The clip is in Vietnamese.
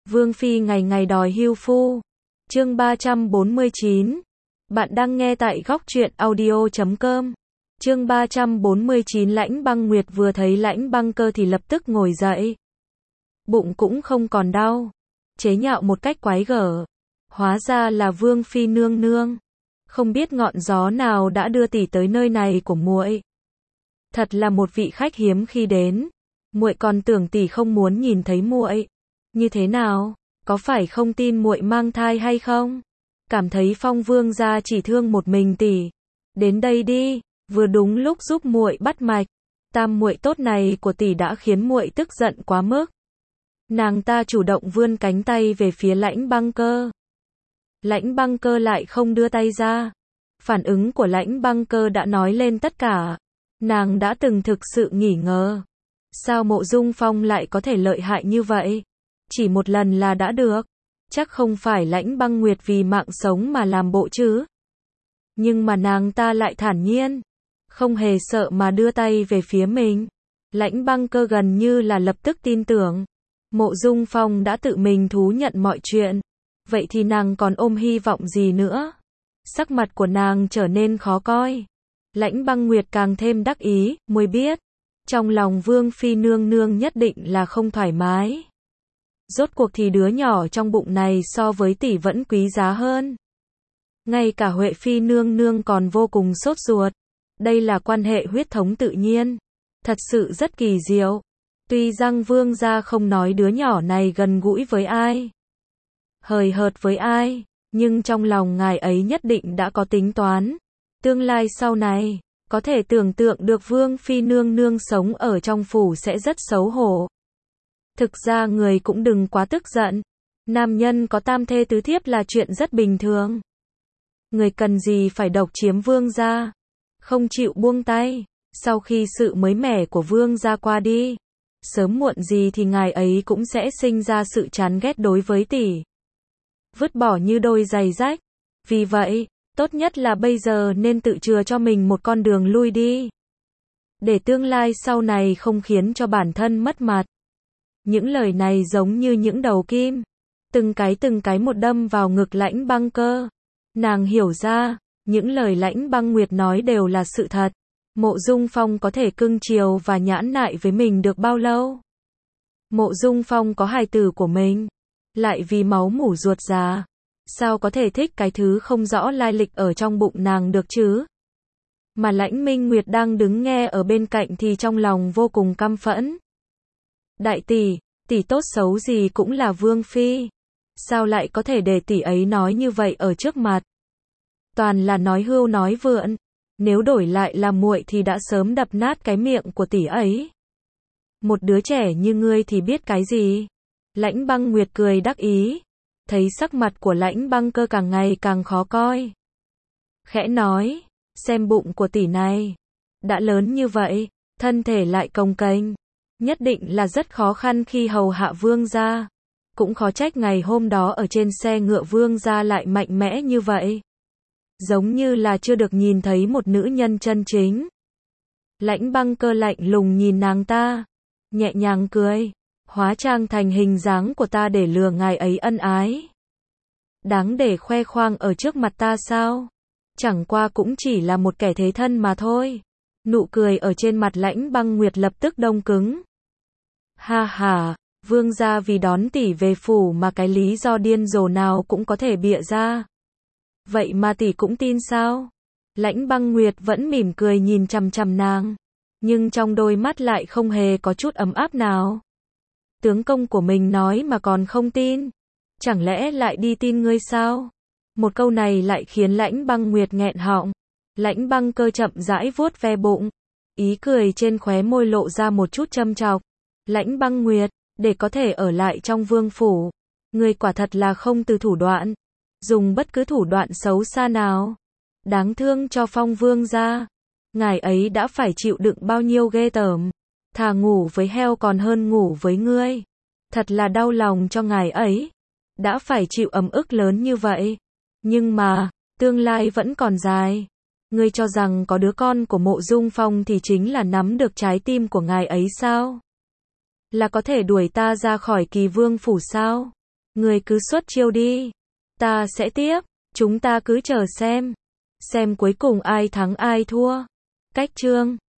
Vương Phi ngày ngày đòi hưu phu. Chương 349. Bạn đang nghe tại góc truyện audio.com. Chương 349. Lãnh Băng Nguyệt vừa thấy Lãnh Băng Cơ thì lập tức ngồi dậy. Bụng cũng không còn đau, chế nhạo một cách quái gở. Hóa ra là Vương Phi nương nương. Không biết ngọn gió nào đã đưa tỷ tới nơi này của muội. Thật là một vị khách hiếm khi đến. Muội còn tưởng tỷ không muốn nhìn thấy muội. Như thế nào? Có phải không tin muội mang thai hay không? Cảm thấy Phong Vương gia chỉ thương một mình tỷ. Đến đây đi, vừa đúng lúc giúp muội bắt mạch. Tam muội tốt này của tỷ đã khiến muội tức giận quá mức. Nàng ta chủ động vươn cánh tay về phía Lãnh Băng Cơ. Lãnh Băng Cơ lại không đưa tay ra. Phản ứng của Lãnh Băng Cơ đã nói lên tất cả. Nàng đã từng thực sự nghi ngờ. Sao Mộ Dung Phong lại có thể lợi hại như vậy? Chỉ một lần là đã được. Chắc không phải Lãnh Băng Nguyệt vì mạng sống mà làm bộ chứ. Nhưng mà nàng ta lại thản nhiên, không hề sợ mà đưa tay về phía mình. Lãnh Băng Cơ gần như là lập tức tin tưởng. Mộ Dung Phong đã tự mình thú nhận mọi chuyện. Vậy thì nàng còn ôm hy vọng gì nữa? Sắc mặt của nàng trở nên khó coi. Lãnh Băng Nguyệt càng thêm đắc ý, muội biết. Trong lòng Vương Phi nương nương nhất định là không thoải mái. Rốt cuộc thì đứa nhỏ trong bụng này so với tỷ vẫn quý giá hơn. Ngay cả Huệ Phi nương nương còn vô cùng sốt ruột. Đây là quan hệ huyết thống tự nhiên. Thật sự rất kỳ diệu. Tuy rằng Vương gia không nói đứa nhỏ này gần gũi với ai, hời hợt với ai, nhưng trong lòng ngài ấy nhất định đã có tính toán. Tương lai sau này, có thể tưởng tượng được Vương Phi nương nương sống ở trong phủ sẽ rất xấu hổ. Thực ra người cũng đừng quá tức giận. Nam nhân có tam thê tứ thiếp là chuyện rất bình thường. Người cần gì phải độc chiếm Vương gia, không chịu buông tay. Sau khi sự mới mẻ của Vương gia qua đi, sớm muộn gì thì ngài ấy cũng sẽ sinh ra sự chán ghét đối với tỷ. Vứt bỏ như đôi giày rách. Vì vậy, tốt nhất là bây giờ nên tự chừa cho mình một con đường lui đi. Để tương lai sau này không khiến cho bản thân mất mặt. Những lời này giống như những đầu kim. Từng cái một đâm vào ngực Lãnh Băng Cơ. Nàng hiểu ra, những lời Lãnh Băng Nguyệt nói đều là sự thật. Mộ Dung Phong có thể cưng chiều và nhãn nại với mình được bao lâu? Mộ Dung Phong có hài tử của mình, lại vì máu mủ ruột già. Sao có thể thích cái thứ không rõ lai lịch ở trong bụng nàng được chứ? Mà Lãnh Minh Nguyệt đang đứng nghe ở bên cạnh thì trong lòng vô cùng căm phẫn. Đại tỷ, tỷ tốt xấu gì cũng là Vương Phi. Sao lại có thể để tỷ ấy nói như vậy ở trước mặt? Toàn là nói hưu nói vượn. Nếu đổi lại là muội thì đã sớm đập nát cái miệng của tỷ ấy. Một đứa trẻ như ngươi thì biết cái gì? Lãnh Băng Nguyệt cười đắc ý. Thấy sắc mặt của Lãnh Băng Cơ càng ngày càng khó coi. Khẽ nói, xem bụng của tỷ này. Đã lớn như vậy, thân thể lại cồng kềnh. Nhất định là rất khó khăn khi hầu hạ Vương gia. Cũng khó trách ngày hôm đó ở trên xe ngựa Vương gia lại mạnh mẽ như vậy. Giống như là chưa được nhìn thấy một nữ nhân chân chính. Lãnh Băng Cơ lạnh lùng nhìn nàng ta, nhẹ nhàng cười, hóa trang thành hình dáng của ta để lừa ngài ấy ân ái. Đáng để khoe khoang ở trước mặt ta sao? Chẳng qua cũng chỉ là một kẻ thế thân mà thôi. Nụ cười ở trên mặt Lãnh Băng Nguyệt lập tức đông cứng. Ha ha, Vương gia vì đón tỷ về phủ mà cái lý do điên rồ nào cũng có thể bịa ra. Vậy mà tỷ cũng tin sao? Lãnh Băng Nguyệt vẫn mỉm cười nhìn chằm chằm nàng, nhưng trong đôi mắt lại không hề có chút ấm áp nào. Tướng công của mình nói mà còn không tin, chẳng lẽ lại đi tin ngươi sao? Một câu này lại khiến Lãnh Băng Nguyệt nghẹn họng. Lãnh Băng Cơ chậm rãi vuốt ve bụng, ý cười trên khóe môi lộ ra một chút châm chọc. Lãnh Băng Nguyệt, để có thể ở lại trong vương phủ, ngươi quả thật là không từ thủ đoạn. Dùng bất cứ thủ đoạn xấu xa nào. Đáng thương cho Phong Vương gia. Ngài ấy đã phải chịu đựng bao nhiêu ghê tởm. Thà ngủ với heo còn hơn ngủ với ngươi. Thật là đau lòng cho ngài ấy. Đã phải chịu ấm ức lớn như vậy. Nhưng mà, tương lai vẫn còn dài. Ngươi cho rằng có đứa con của Mộ Dung Phong thì chính là nắm được trái tim của ngài ấy sao? Là có thể đuổi ta ra khỏi Kỳ Vương phủ sao? Người cứ xuất chiêu đi. Ta sẽ tiếp. Chúng ta cứ chờ xem. Xem cuối cùng ai thắng ai thua. Cách chương